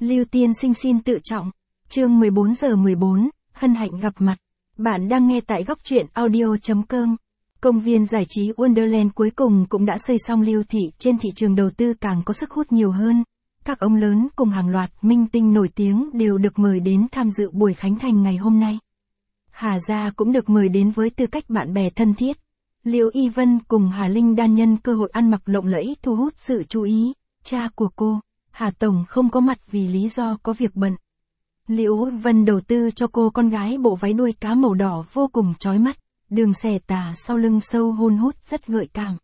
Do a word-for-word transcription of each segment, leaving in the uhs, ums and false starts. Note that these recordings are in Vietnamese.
Lưu Tiên Sinh xin tự trọng. Chương mười bốn giờ mười bốn, hân hạnh gặp mặt. Bạn đang nghe tại góc truyện audio chấm com. Công viên giải trí Wonderland cuối cùng cũng đã xây xong. Lưu Thị trên thị trường đầu tư càng có sức hút nhiều hơn. Các ông lớn cùng hàng loạt minh tinh nổi tiếng đều được mời đến tham dự buổi khánh thành ngày hôm nay. Hà Gia cũng được mời đến với tư cách bạn bè thân thiết. Liễu Y Vân cùng Hà Linh Đan nhân cơ hội ăn mặc lộng lẫy thu hút sự chú ý. Cha của cô, Hà Tổng không có mặt vì lý do có việc bận. Liễu Vân đầu tư cho cô con gái bộ váy đuôi cá màu đỏ vô cùng chói mắt, đường xẻ tà sau lưng sâu hun hút rất gợi cảm.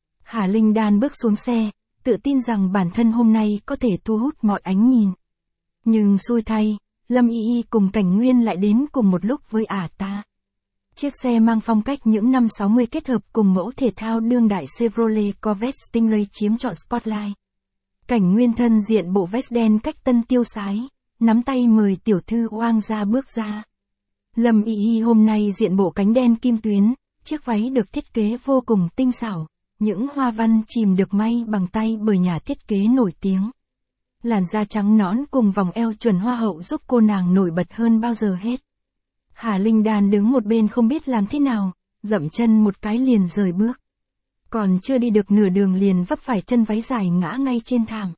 Hà Linh Đan bước xuống xe, tự tin rằng bản thân hôm nay có thể thu hút mọi ánh nhìn. Nhưng xui thay, Lâm Y Y cùng Cảnh Nguyên lại đến cùng một lúc với ả ta. Chiếc xe mang phong cách những năm sáu mươi kết hợp cùng mẫu thể thao đương đại Chevrolet Corvette Stingray chiếm trọn spotlight. Cảnh Nguyên thân diện bộ vest đen cách tân tiêu sái, nắm tay mời tiểu thư oang ra bước ra. Lâm Y Y hôm nay diện bộ cánh đen kim tuyến, chiếc váy được thiết kế vô cùng tinh xảo, những hoa văn chìm được may bằng tay bởi nhà thiết kế nổi tiếng. Làn da trắng nõn cùng vòng eo chuẩn hoa hậu giúp cô nàng nổi bật hơn bao giờ hết. Hà Linh Đan đứng một bên không biết làm thế nào, dậm chân một cái liền rời bước. Còn chưa đi được nửa đường liền vấp phải chân váy dài ngã ngay trên thảm.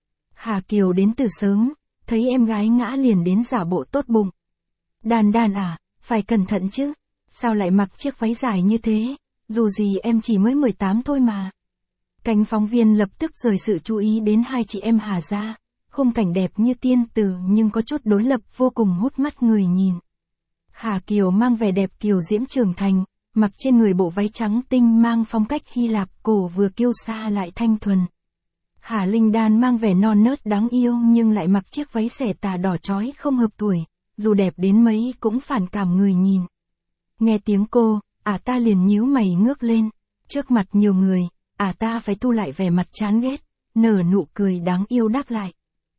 Hà Kiều đến từ sớm, thấy em gái ngã liền đến giả bộ tốt bụng. Đan Đan à, phải cẩn thận chứ, sao lại mặc chiếc váy dài như thế, dù gì em chỉ mới mười tám thôi mà. Cánh phóng viên lập tức rời sự chú ý đến hai chị em Hà Gia, khung cảnh đẹp như tiên tử nhưng có chút đối lập vô cùng hút mắt người nhìn. Hà Kiều mang vẻ đẹp kiều diễm trưởng thành, mặc trên người bộ váy trắng tinh mang phong cách Hy Lạp, cổ vừa kiêu sa lại thanh thuần. Hà Linh Đan mang vẻ non nớt đáng yêu nhưng lại mặc chiếc váy xẻ tà đỏ chói không hợp tuổi, dù đẹp đến mấy cũng phản cảm người nhìn. Nghe tiếng cô, ả ta liền nhíu mày ngước lên, trước mặt nhiều người, ả ta phải thu lại vẻ mặt chán ghét, nở nụ cười đáng yêu đáp lại.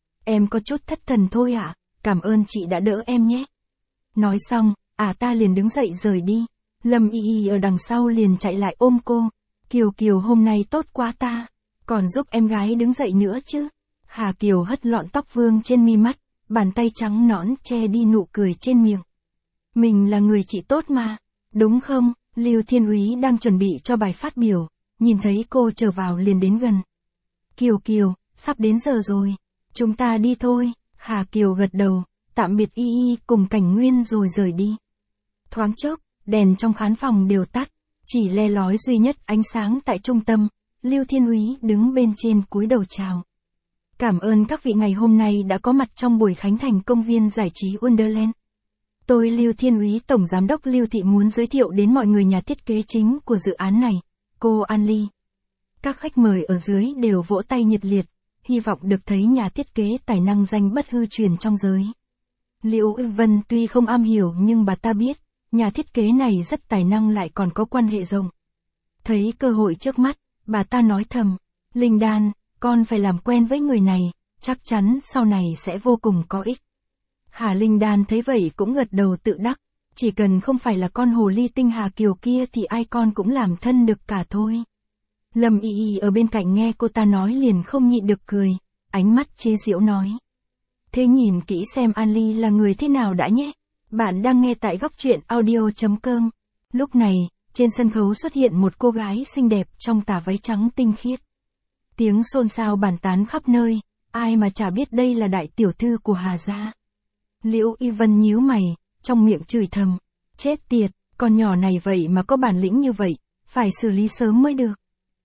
Em có chút thất thần thôi ạ, cảm ơn chị đã đỡ em nhé. Nói xong, ả ta liền đứng dậy rời đi. Lâm Y Y ở đằng sau liền chạy lại ôm cô. Kiều Kiều hôm nay tốt quá ta, còn giúp em gái đứng dậy nữa chứ. Hà Kiều hất lọn tóc vương trên mi mắt, bàn tay trắng nõn che đi nụ cười trên miệng. Mình là người chị tốt mà, đúng không? Lưu Thiên Úy đang chuẩn bị cho bài phát biểu, nhìn thấy cô trở vào liền đến gần. Kiều Kiều, sắp đến giờ rồi, chúng ta đi thôi. Hà Kiều gật đầu, tạm biệt Y Y cùng Cảnh Nguyên rồi rời đi. Thoáng chốc, đèn trong khán phòng đều tắt, chỉ le lói duy nhất ánh sáng tại trung tâm. Lưu Thiên Úy đứng bên trên cúi đầu chào. Cảm ơn các vị ngày hôm nay đã có mặt trong buổi khánh thành công viên giải trí Wonderland. Tôi Lưu Thiên Úy Tổng Giám đốc Lưu Thị muốn giới thiệu đến mọi người nhà thiết kế chính của dự án này, cô An Ly. Các khách mời ở dưới đều vỗ tay nhiệt liệt, hy vọng được thấy nhà thiết kế tài năng danh bất hư truyền trong giới. Liễu Vân tuy không am hiểu nhưng bà ta biết, nhà thiết kế này rất tài năng lại còn có quan hệ rộng. Thấy cơ hội trước mắt, bà ta nói thầm, Linh Đan, con phải làm quen với người này, chắc chắn sau này sẽ vô cùng có ích. Hà Linh Đan thấy vậy cũng gật đầu tự đắc, chỉ cần không phải là con hồ ly tinh Hà Kiều kia thì ai con cũng làm thân được cả thôi. Lâm Y Y ở bên cạnh nghe cô ta nói liền không nhịn được cười, ánh mắt chế giễu nói. Thế nhìn kỹ xem An Ly là người thế nào đã nhé. Bạn đang nghe tại góc truyện audio chấm com. Lúc này, trên sân khấu xuất hiện một cô gái xinh đẹp trong tà váy trắng tinh khiết. Tiếng xôn xao bàn tán khắp nơi, ai mà chả biết đây là đại tiểu thư của Hà Gia. Liễu Y Vân nhíu mày, trong miệng chửi thầm, chết tiệt, con nhỏ này vậy mà có bản lĩnh như vậy, phải xử lý sớm mới được.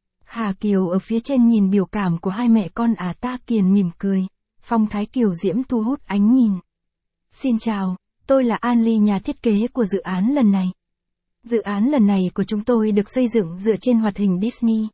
Hà Kiều ở phía trên nhìn biểu cảm của hai mẹ con ả ta kiền mỉm cười, phong thái kiều diễm thu hút ánh nhìn. Xin chào, tôi là An Ly, nhà thiết kế của dự án lần này. Dự án lần này của chúng tôi được xây dựng dựa trên hoạt hình Disney.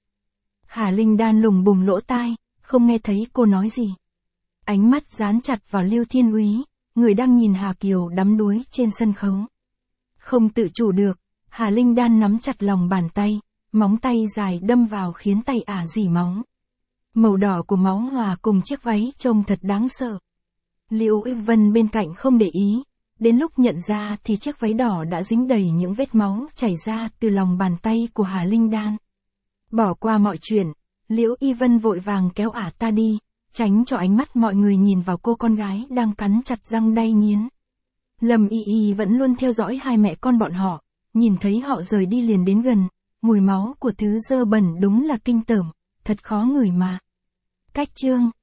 Hà Linh Đan lùng bùng lỗ tai, không nghe thấy cô nói gì. Ánh mắt dán chặt vào Lưu Thiên Úy, người đang nhìn Hà Kiều đắm đuối trên sân khấu. Không tự chủ được, Hà Linh Đan nắm chặt lòng bàn tay, móng tay dài đâm vào khiến tay ả rỉ máu. Màu đỏ của máu hòa cùng chiếc váy trông thật đáng sợ. Liễu Y Vân bên cạnh không để ý, đến lúc nhận ra thì chiếc váy đỏ đã dính đầy những vết máu chảy ra từ lòng bàn tay của Hà Linh Đan. Bỏ qua mọi chuyện, Liễu Y Vân vội vàng kéo ả ta đi, tránh cho ánh mắt mọi người nhìn vào cô con gái đang cắn chặt răng đay nghiến. Lâm Y Y vẫn luôn theo dõi hai mẹ con bọn họ, nhìn thấy họ rời đi liền đến gần, mùi máu của thứ dơ bẩn đúng là kinh tởm, thật khó ngửi mà. Cách chương